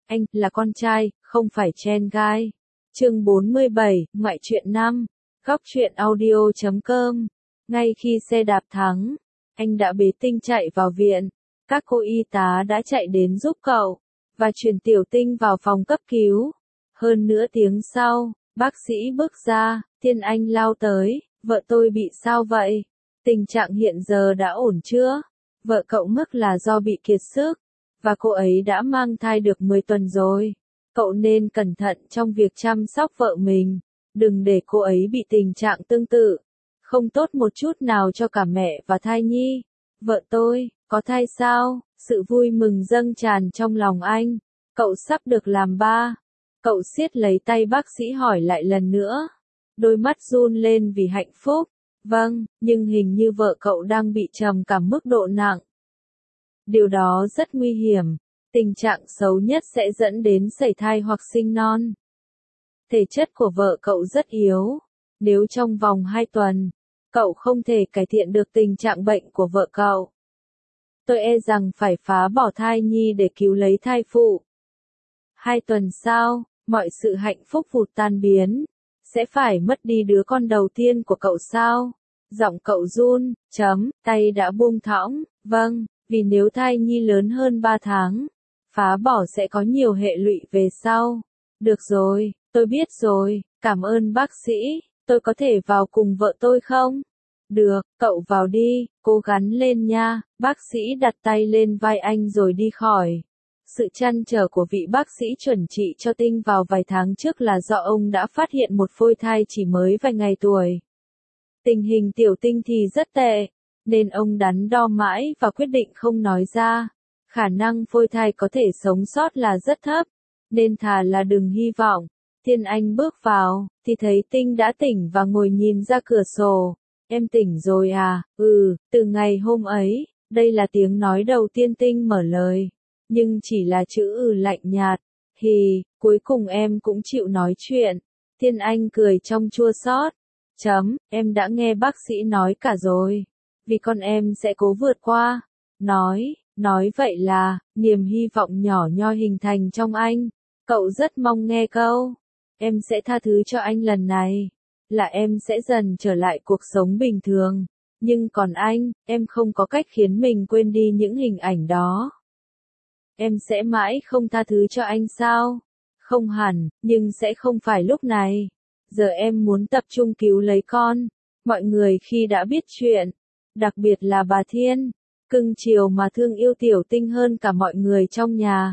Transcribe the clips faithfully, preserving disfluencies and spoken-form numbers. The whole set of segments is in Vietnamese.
anh là con trai, không phải tren gai. Chương bốn mươi bảy, ngoại truyện năm. Góc truyện audio chấm com. Ngay khi xe đạp thắng, anh đã bế Tinh chạy vào viện. Các cô y tá đã chạy đến giúp cậu, và chuyển Tiểu Tinh vào phòng cấp cứu. Hơn nửa tiếng sau, bác sĩ bước ra, Thiên Anh lao tới, vợ tôi bị sao vậy? Tình trạng hiện giờ đã ổn chưa? Vợ cậu mức là do bị kiệt sức, và cô ấy đã mang thai được mười tuần rồi. Cậu nên cẩn thận trong việc chăm sóc vợ mình, đừng để cô ấy bị tình trạng tương tự. Không tốt một chút nào cho cả mẹ và thai nhi. Vợ tôi, có thai sao? Sự vui mừng dâng tràn trong lòng anh. Cậu sắp được làm ba. Cậu siết lấy tay bác sĩ hỏi lại lần nữa. Đôi mắt run lên vì hạnh phúc. Vâng, nhưng hình như vợ cậu đang bị trầm cảm mức độ nặng. Điều đó rất nguy hiểm. Tình trạng xấu nhất sẽ dẫn đến sẩy thai hoặc sinh non. Thể chất của vợ cậu rất yếu. Nếu trong vòng hai tuần, cậu không thể cải thiện được tình trạng bệnh của vợ cậu, tôi e rằng phải phá bỏ thai nhi để cứu lấy thai phụ. Hai tuần sau, mọi sự hạnh phúc vụt tan biến. Sẽ phải mất đi đứa con đầu tiên của cậu sao? Giọng cậu run, chấm, tay đã buông thõng, vâng, vì nếu thai nhi lớn hơn ba tháng, phá bỏ sẽ có nhiều hệ lụy về sau. Được rồi, tôi biết rồi, cảm ơn bác sĩ, tôi có thể vào cùng vợ tôi không? Được, cậu vào đi, cố gắng lên nha. Bác sĩ đặt tay lên vai anh rồi đi khỏi. Sự trăn trở của vị bác sĩ chuẩn trị cho Tinh vào vài tháng trước là do ông đã phát hiện một phôi thai chỉ mới vài ngày tuổi. Tình hình Tiểu Tinh thì rất tệ, nên ông đắn đo mãi và quyết định không nói ra. Khả năng phôi thai có thể sống sót là rất thấp, nên thà là đừng hy vọng. Thiên Anh bước vào, thì thấy Tinh đã tỉnh và ngồi nhìn ra cửa sổ. Em tỉnh rồi à? Ừ, từ ngày hôm ấy, đây là tiếng nói đầu tiên Tinh mở lời. Nhưng chỉ là chữ ừ lạnh nhạt. Hì, cuối cùng em cũng chịu nói chuyện. Thiên Anh cười trong chua xót. Chấm, em đã nghe bác sĩ nói cả rồi. Vì con em sẽ cố vượt qua. Nói, nói vậy là, niềm hy vọng nhỏ nhoi hình thành trong anh. Cậu rất mong nghe câu. Em sẽ tha thứ cho anh lần này. Là em sẽ dần trở lại cuộc sống bình thường. Nhưng còn anh, em không có cách khiến mình quên đi những hình ảnh đó. Em sẽ mãi không tha thứ cho anh sao? Không hẳn, nhưng sẽ không phải lúc này. Giờ em muốn tập trung cứu lấy con. Mọi người khi đã biết chuyện, đặc biệt là bà Thiên, cưng chiều mà thương yêu Tiểu Tinh hơn cả mọi người trong nhà.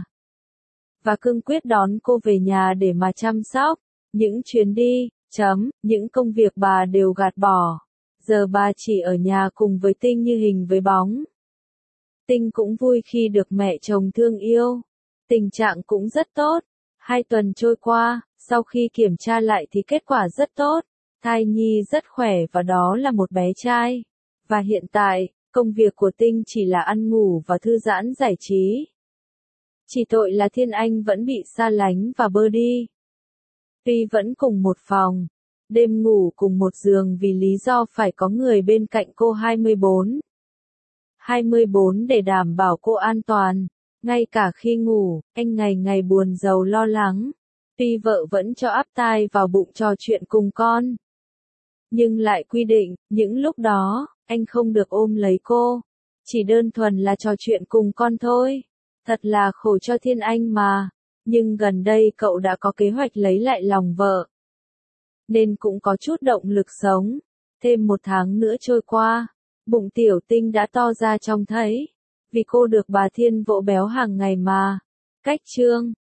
Và cương quyết đón cô về nhà để mà chăm sóc. Những chuyến đi, chấm, những công việc bà đều gạt bỏ. Giờ bà chỉ ở nhà cùng với Tinh như hình với bóng. Tinh cũng vui khi được mẹ chồng thương yêu. Tình trạng cũng rất tốt. Hai tuần trôi qua, sau khi kiểm tra lại thì kết quả rất tốt. Thai nhi rất khỏe và đó là một bé trai. Và hiện tại, công việc của Tinh chỉ là ăn ngủ và thư giãn giải trí. Chỉ tội là Thiên Anh vẫn bị xa lánh và bơ đi. Tuy vẫn cùng một phòng, đêm ngủ cùng một giường vì lý do phải có người bên cạnh cô hai mươi bốn. hai mươi bốn để đảm bảo cô an toàn. Ngay cả khi ngủ, anh ngày ngày buồn rầu lo lắng. Tuy vợ vẫn cho áp tai vào bụng trò chuyện cùng con, nhưng lại quy định, những lúc đó, anh không được ôm lấy cô. Chỉ đơn thuần là trò chuyện cùng con thôi. Thật là khổ cho Thiên Anh mà. Nhưng gần đây cậu đã có kế hoạch lấy lại lòng vợ, nên cũng có chút động lực sống. Thêm một tháng nữa trôi qua, bụng Tiểu Tinh đã to ra trông thấy. Vì cô được bà Thiên vỗ béo hàng ngày mà. Cách chương